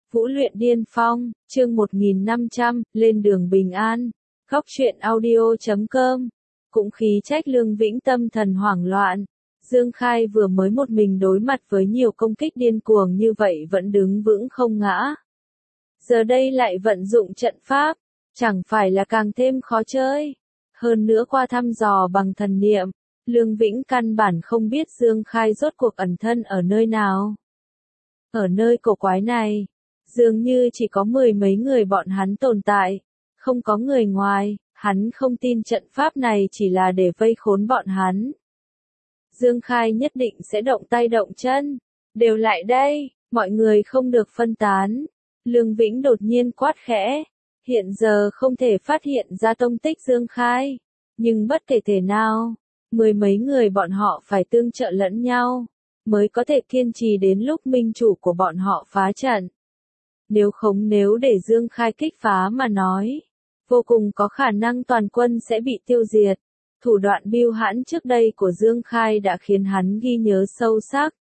Vũ luyện điên phong, chương 1500, lên đường bình an. Góc truyện audio.com. Cũng khí trách Lương Vĩnh tâm thần hoảng loạn. Dương Khai vừa mới một mình đối mặt với nhiều công kích điên cuồng như vậy vẫn đứng vững không ngã. Giờ đây lại vận dụng trận pháp, chẳng phải là càng thêm khó chơi. Hơn nữa qua thăm dò bằng thần niệm, Lương Vĩnh căn bản không biết Dương Khai rốt cuộc ẩn thân ở nơi nào. Ở nơi cổ quái này, dường như chỉ có mười mấy người bọn hắn tồn tại, không có người ngoài, hắn không tin trận pháp này chỉ là để vây khốn bọn hắn. Dương Khai nhất định sẽ động tay động chân, đều lại đây, mọi người không được phân tán. Lương Vĩnh đột nhiên quát khẽ, hiện giờ không thể phát hiện ra tông tích Dương Khai, nhưng bất kể thể nào, mười mấy người bọn họ phải tương trợ lẫn nhau, mới có thể kiên trì đến lúc minh chủ của bọn họ phá trận. Nếu để Dương Khai kích phá mà nói, vô cùng có khả năng toàn quân sẽ bị tiêu diệt. Thủ đoạn bưu hãn trước đây của Dương Khai đã khiến hắn ghi nhớ sâu sắc.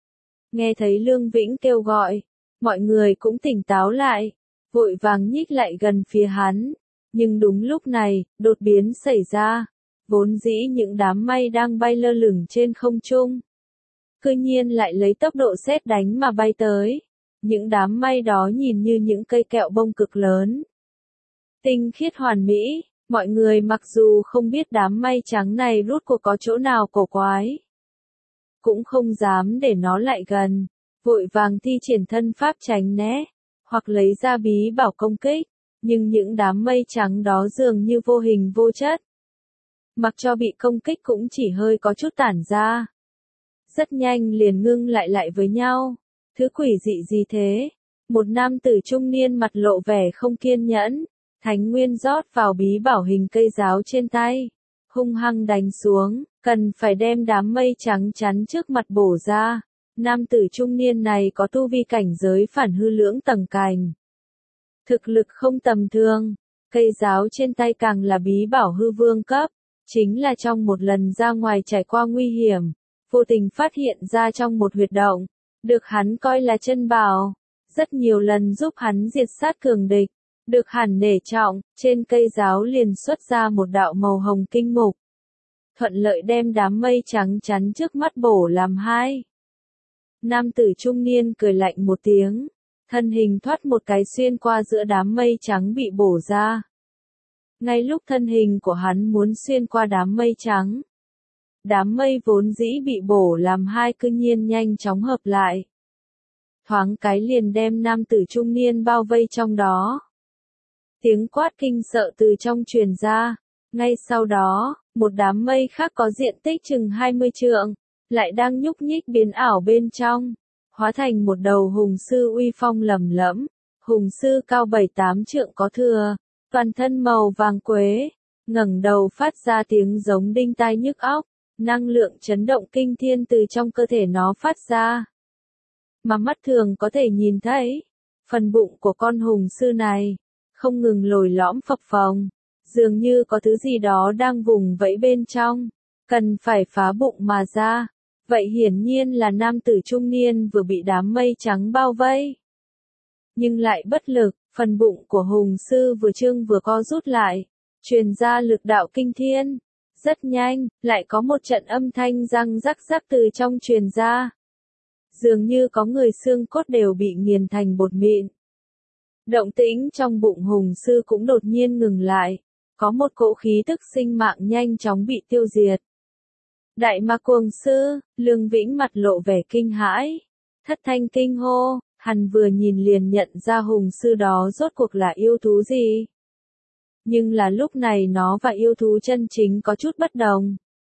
Nghe thấy Lương Vĩnh kêu gọi, mọi người cũng tỉnh táo lại, vội vàng nhích lại gần phía hắn. Nhưng đúng lúc này, đột biến xảy ra. Vốn dĩ những đám mây đang bay lơ lửng trên không trung, cư nhiên lại lấy tốc độ sét đánh mà bay tới. Những đám mây đó nhìn như những cây kẹo bông cực lớn, tinh khiết hoàn mỹ. Mọi người mặc dù không biết đám mây trắng này rốt cuộc có chỗ nào cổ quái, cũng không dám để nó lại gần, vội vàng thi triển thân pháp tránh né, hoặc lấy ra bí bảo công kích. Nhưng những đám mây trắng đó dường như vô hình vô chất, mặc cho bị công kích cũng chỉ hơi có chút tản ra, rất nhanh liền ngưng lại với nhau. Thứ quỷ dị gì thế? Một nam tử trung niên mặt lộ vẻ không kiên nhẫn, thánh nguyên rót vào bí bảo hình cây giáo trên tay, hung hăng đánh xuống, cần phải đem đám mây trắng chắn trước mặt bổ ra. Nam tử trung niên này có tu vi cảnh giới phản hư lưỡng tầng cành, thực lực không tầm thường. Cây giáo trên tay càng là bí bảo hư vương cấp, chính là trong một lần ra ngoài trải qua nguy hiểm, vô tình phát hiện ra trong một huyệt động, được hắn coi là chân bảo, rất nhiều lần giúp hắn diệt sát cường địch, được hẳn nể trọng. Trên cây giáo liền xuất ra một đạo màu hồng kinh mục, thuận lợi đem đám mây trắng chắn trước mắt bổ làm hai. Nam tử trung niên cười lạnh một tiếng, thân hình thoát một cái xuyên qua giữa đám mây trắng bị bổ ra. Ngay lúc thân hình của hắn muốn xuyên qua đám mây trắng, đám mây vốn dĩ bị bổ làm hai cư nhiên nhanh chóng hợp lại, thoáng cái liền đem nam tử trung niên bao vây trong đó. Tiếng quát kinh sợ từ trong truyền ra. Ngay sau đó, một đám mây khác có diện tích chừng 20 trượng, lại đang nhúc nhích biến ảo bên trong, hóa thành một đầu hùng sư uy phong lầm lẫm. Hùng sư cao 7-8 trượng có thừa, toàn thân màu vàng quế, ngẩng đầu phát ra tiếng giống đinh tai nhức óc, năng lượng chấn động kinh thiên từ trong cơ thể nó phát ra. Mà mắt thường có thể nhìn thấy, phần bụng của con hùng sư này không ngừng lồi lõm phập phồng, dường như có thứ gì đó đang vùng vẫy bên trong, cần phải phá bụng mà ra. Vậy hiển nhiên là nam tử trung niên vừa bị đám mây trắng bao vây, nhưng lại bất lực. Phần bụng của hùng sư vừa trương vừa co rút lại, truyền ra lực đạo kinh thiên. Rất nhanh, lại có một trận âm thanh răng rắc rắc từ trong truyền ra, dường như có người xương cốt đều bị nghiền thành bột mịn. Động tĩnh trong bụng hùng sư cũng đột nhiên ngừng lại, có một cỗ khí tức sinh mạng nhanh chóng bị tiêu diệt. Đại ma cuồng sư, Lương Vĩnh mặt lộ vẻ kinh hãi, thất thanh kinh hô. Hắn vừa nhìn liền nhận ra hùng sư đó rốt cuộc là yêu thú gì. Nhưng là lúc này nó và yêu thú chân chính có chút bất đồng.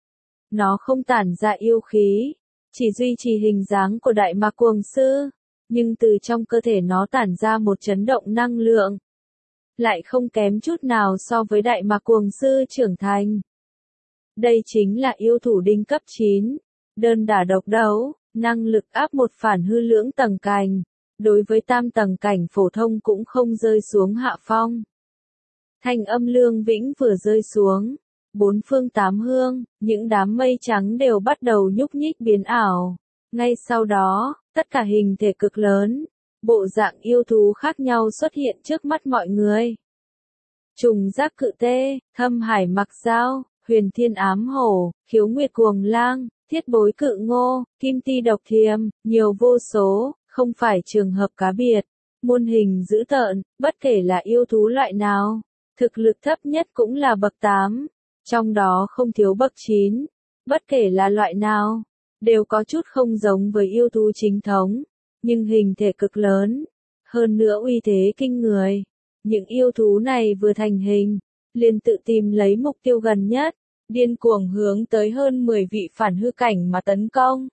Nó không tản ra yêu khí, chỉ duy trì hình dáng của đại ma cuồng sư, nhưng từ trong cơ thể nó tản ra một chấn động năng lượng, lại không kém chút nào so với đại ma cuồng sư trưởng thành. Đây chính là yêu thủ đinh cấp 9, đơn đả độc đấu, năng lực áp một phản hư lưỡng tầng cành, đối với tam tầng cảnh phổ thông cũng không rơi xuống hạ phong. Thanh âm Lương Vĩnh vừa rơi xuống, bốn phương tám hướng, những đám mây trắng đều bắt đầu nhúc nhích biến ảo. Ngay sau đó, tất cả hình thể cực lớn bộ dạng yêu thú khác nhau xuất hiện trước mắt mọi người. Trùng giác cự tê, thâm hải mặc dao, huyền thiên ám hổ, khiếu nguyệt cuồng lang, thiết bối cự ngô, kim ti độc thiềm, nhiều vô số, không phải trường hợp cá biệt. Muôn hình dữ tợn, bất kể là yêu thú loại nào, thực lực thấp nhất cũng là bậc 8, trong đó không thiếu bậc 9, bất kể là loại nào, đều có chút không giống với yêu thú chính thống, nhưng hình thể cực lớn, hơn nữa uy thế kinh người. Những yêu thú này vừa thành hình, liền tự tìm lấy mục tiêu gần nhất, điên cuồng hướng tới hơn 10 vị phản hư cảnh mà tấn công.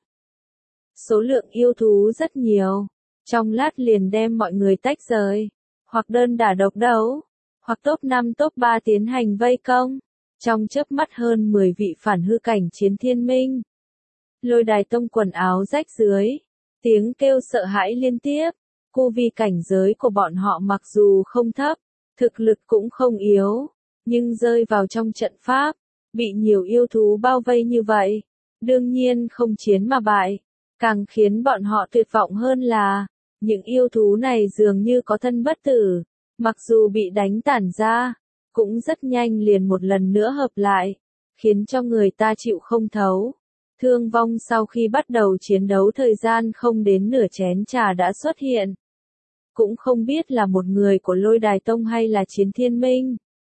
Số lượng yêu thú rất nhiều, trong lát liền đem mọi người tách rời, hoặc đơn đả độc đấu, hoặc top 5 top 3 tiến hành vây công, trong chớp mắt hơn 10 vị phản hư cảnh chiến thiên minh. Lôi Đài Tông quần áo rách rưới, tiếng kêu sợ hãi liên tiếp, cu vi cảnh giới của bọn họ mặc dù không thấp, thực lực cũng không yếu, nhưng rơi vào trong trận pháp, bị nhiều yêu thú bao vây như vậy, đương nhiên không chiến mà bại, càng khiến bọn họ tuyệt vọng hơn là, những yêu thú này dường như có thân bất tử, mặc dù bị đánh tản ra, cũng rất nhanh liền một lần nữa hợp lại, khiến cho người ta chịu không thấu. Thương vong sau khi bắt đầu chiến đấu thời gian không đến nửa chén trà đã xuất hiện. Cũng không biết là một người của Lôi Đài Tông hay là chiến thiên minh.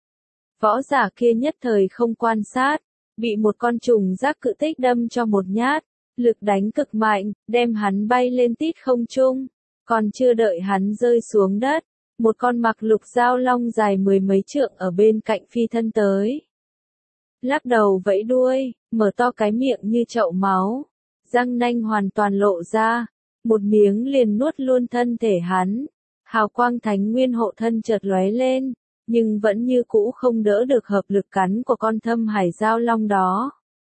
Võ giả kia nhất thời không quan sát, bị một con trùng giác cự tích đâm cho một nhát, lực đánh cực mạnh, đem hắn bay lên tít không trung, còn chưa đợi hắn rơi xuống đất, một con mặc lục dao long dài 10 mấy trượng ở bên cạnh phi thân tới. Lắc đầu vẫy đuôi, mở to cái miệng như chậu máu, răng nanh hoàn toàn lộ ra, một miếng liền nuốt luôn thân thể hắn. Hào quang thánh nguyên hộ thân chợt lóe lên, nhưng vẫn như cũ không đỡ được hợp lực cắn của con thâm hải dao long đó.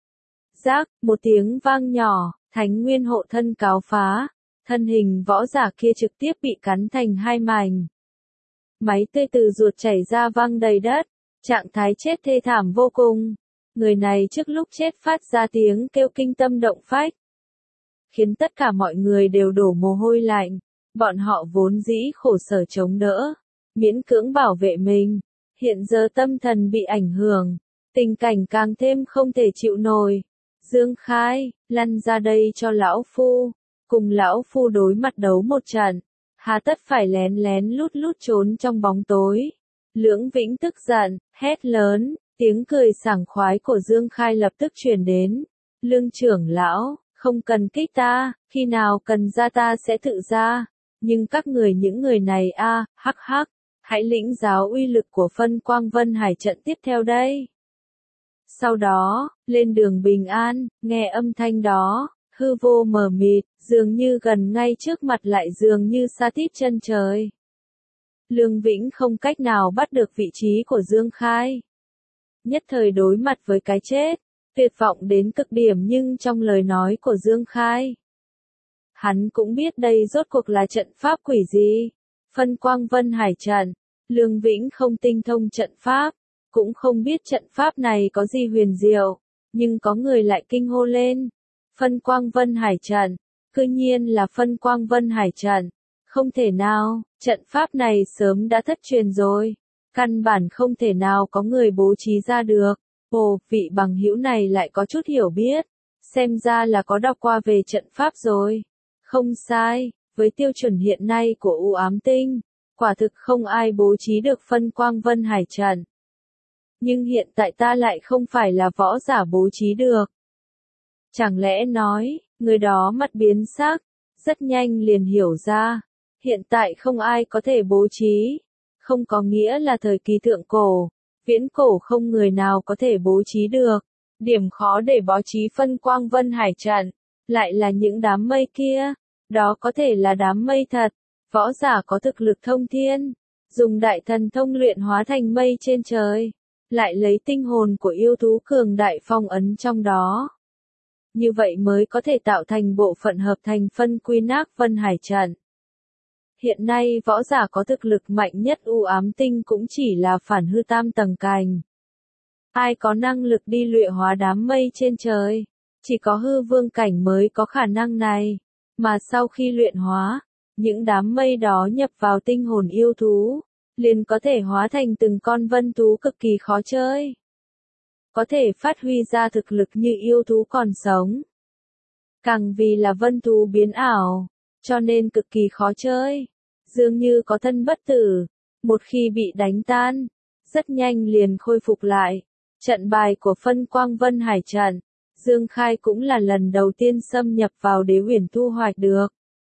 Rác, một tiếng vang nhỏ, thánh nguyên hộ thân cáo phá, thân hình võ giả kia trực tiếp bị cắn thành hai mảnh. Máu tươi từ ruột chảy ra văng đầy đất, trạng thái chết thê thảm vô cùng. Người này trước lúc chết phát ra tiếng kêu kinh tâm động phách, khiến tất cả mọi người đều đổ mồ hôi lạnh. Bọn họ vốn dĩ khổ sở chống đỡ, miễn cưỡng bảo vệ mình, hiện giờ tâm thần bị ảnh hưởng, tình cảnh càng thêm không thể chịu nổi. Dương Khai, lăn ra đây cho lão phu, cùng lão phu đối mặt đấu một trận, hà tất phải lén lén lút lút trốn trong bóng tối. Lưỡng Vĩnh tức giận, hét lớn, tiếng cười sảng khoái của Dương Khai lập tức truyền đến. Lương trưởng lão, không cần kích ta, khi nào cần ra ta sẽ tự ra. Nhưng các người những người này hắc hắc, hãy lĩnh giáo uy lực của phân quang vân hải trận tiếp theo đây. Sau đó, lên đường bình an, nghe âm thanh đó, hư vô mờ mịt, dường như gần ngay trước mặt lại dường như xa tít chân trời. Lương Vĩnh không cách nào bắt được vị trí của Dương Khai. Nhất thời đối mặt với cái chết, tuyệt vọng đến cực điểm nhưng trong lời nói của Dương Khai, hắn cũng biết đây rốt cuộc là trận pháp quỷ gì. Phân quang vân hải trận, Lương Vĩnh không tinh thông trận pháp, cũng không biết trận pháp này có gì huyền diệu, nhưng có người lại kinh hô lên. Phân quang vân hải trận, cư nhiên là phân quang vân hải trận, không thể nào, trận pháp này sớm đã thất truyền rồi, căn bản không thể nào có người bố trí ra được. Ồ, vị bằng hữu này lại có chút hiểu biết, xem ra là có đọc qua về trận pháp rồi. Không sai, với tiêu chuẩn hiện nay của U Ám Tinh, quả thực không ai bố trí được phân quang vân hải trận. Nhưng hiện tại ta lại không phải là võ giả bố trí được. Chẳng lẽ nói, người đó mặt biến sắc, rất nhanh liền hiểu ra, hiện tại không ai có thể bố trí, không có nghĩa là thời kỳ thượng cổ, viễn cổ không người nào có thể bố trí được. Điểm khó để bố trí phân quang vân hải trận, lại là những đám mây kia, đó có thể là đám mây thật, võ giả có thực lực thông thiên, dùng đại thần thông luyện hóa thành mây trên trời, lại lấy tinh hồn của yêu thú cường đại phong ấn trong đó. Như vậy mới có thể tạo thành bộ phận hợp thành phân quy nác vân hải trận. Hiện nay võ giả có thực lực mạnh nhất U Ám Tinh cũng chỉ là phản hư tam tầng cành. Ai có năng lực đi luyện hóa đám mây trên trời, chỉ có hư vương cảnh mới có khả năng này, mà sau khi luyện hóa, Những đám mây đó nhập vào tinh hồn yêu thú, liền có thể hóa thành từng con vân thú cực kỳ khó chơi. Có thể phát huy ra thực lực như yêu thú còn sống. Càng vì là vân thú biến ảo, cho nên cực kỳ khó chơi. Dường như có thân bất tử, một khi bị đánh tan, rất nhanh liền khôi phục lại. Trận bài của phân quang vân hải trận, Dương Khai cũng là lần đầu tiên xâm nhập vào đế huyền thu hoạch được.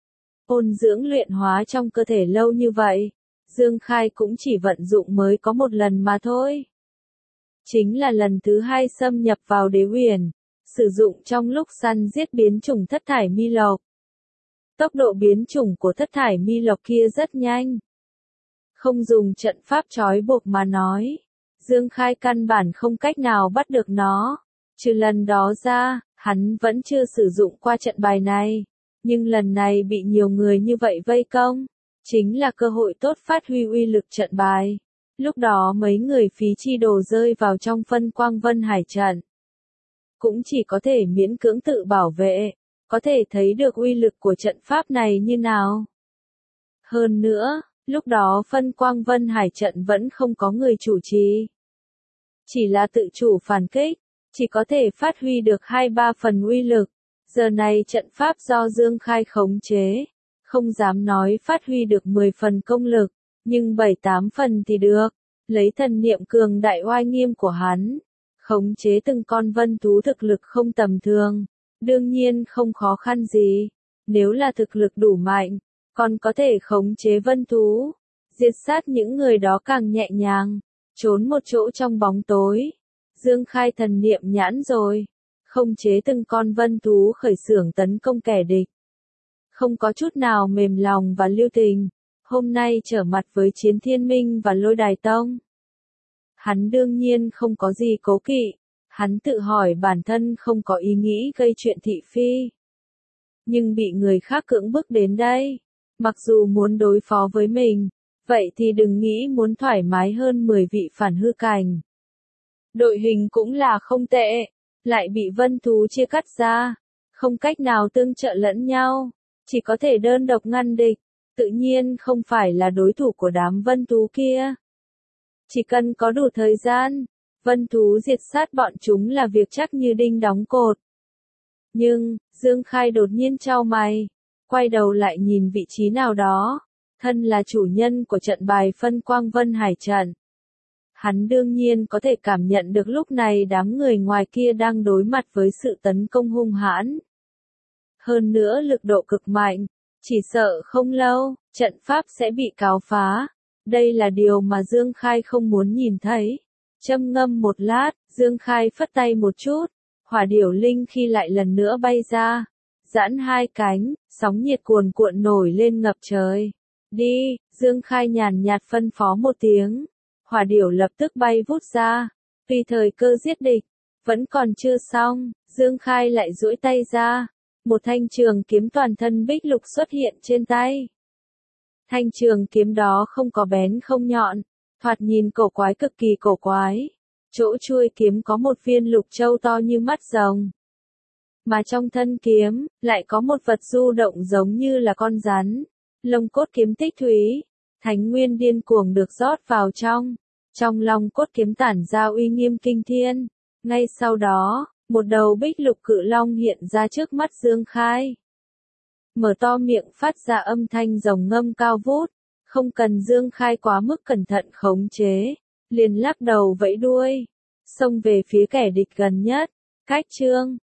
Ôn dưỡng luyện hóa trong cơ thể lâu như vậy, Dương Khai cũng chỉ vận dụng mới có một lần mà thôi. Chính là lần thứ hai xâm nhập vào đế huyền, sử dụng trong lúc săn giết biến chủng thất thải mi lộc. Tốc độ biến chủng của thất thải mi lộc kia rất nhanh. Không dùng trận pháp trói buộc mà nói, Dương Khai căn bản không cách nào bắt được nó. Trừ lần đó ra, hắn vẫn chưa sử dụng qua trận bài này. Nhưng lần này bị nhiều người như vậy vây công, chính là cơ hội tốt phát huy uy lực trận bài. Lúc đó mấy người phí chi đồ rơi vào trong phân quang vân hải trận. Cũng chỉ có thể miễn cưỡng tự bảo vệ, có thể thấy được uy lực của trận pháp này như nào. Hơn nữa, lúc đó phân quang vân hải trận vẫn không có người chủ trì. Chỉ là tự chủ phản kích, chỉ có thể phát huy được 2-3 phần uy lực. Giờ này trận pháp do Dương Khai khống chế, không dám nói phát huy được 10 phần công lực, nhưng 7-8 phần thì được. Lấy thần niệm cường đại oai nghiêm của hắn, khống chế từng con vân thú thực lực không tầm thường, đương nhiên không khó khăn gì. Nếu là thực lực đủ mạnh, còn có thể khống chế vân thú, diệt sát những người đó càng nhẹ nhàng, trốn một chỗ trong bóng tối. Dương Khai thần niệm nhãn rồi, khống chế từng con vân thú khởi xướng tấn công kẻ địch. Không có chút nào mềm lòng và lưu tình, hôm nay trở mặt với Chiến Thiên Minh và Lôi Đài Tông. Hắn đương nhiên không có gì cố kỵ, hắn tự hỏi bản thân không có ý nghĩ gây chuyện thị phi. Nhưng bị người khác cưỡng bức đến đây, mặc dù muốn đối phó với mình, vậy thì đừng nghĩ muốn thoải mái hơn 10 vị phản hư cảnh. Đội hình cũng là không tệ, lại bị vân thú chia cắt ra, không cách nào tương trợ lẫn nhau, chỉ có thể đơn độc ngăn địch, tự nhiên không phải là đối thủ của đám vân thú kia. Chỉ cần có đủ thời gian, vân thú diệt sát bọn chúng là việc chắc như đinh đóng cột. Nhưng, Dương Khai đột nhiên chau mày, quay đầu lại nhìn vị trí nào đó, thân là chủ nhân của trận bài phân quang vân hải trận. Hắn đương nhiên có thể cảm nhận được lúc này đám người ngoài kia đang đối mặt với sự tấn công hung hãn. Hơn nữa lực độ cực mạnh, chỉ sợ không lâu, trận pháp sẽ bị cào phá. Đây là điều mà Dương Khai không muốn nhìn thấy. Châm ngâm một lát, Dương Khai phất tay một chút, hỏa điểu linh khi lại lần nữa bay ra, giãn hai cánh, sóng nhiệt cuồn cuộn nổi lên ngập trời. Đi, Dương Khai nhàn nhạt phân phó một tiếng, hỏa điểu lập tức bay vút ra, tùy thời cơ giết địch. Vẫn còn chưa xong, Dương Khai lại duỗi tay ra, một thanh trường kiếm toàn thân bích lục xuất hiện trên tay. Thanh trường kiếm đó không có bén không nhọn, thoạt nhìn cổ quái cực kỳ cổ quái. Chỗ chuôi kiếm có một viên lục châu to như mắt rồng. Mà trong thân kiếm, lại có một vật du động giống như là con rắn. Lông cốt kiếm tích thúy, thánh nguyên điên cuồng được rót vào trong. Trong lòng cốt kiếm tản ra uy nghiêm kinh thiên. Ngay sau đó, một đầu bích lục cự long hiện ra trước mắt Dương Khai. Mở to miệng phát ra âm thanh rồng ngâm cao vút, không cần Dương Khai quá mức cẩn thận khống chế, liền lắc đầu vẫy đuôi, xông về phía kẻ địch gần nhất. Cách chương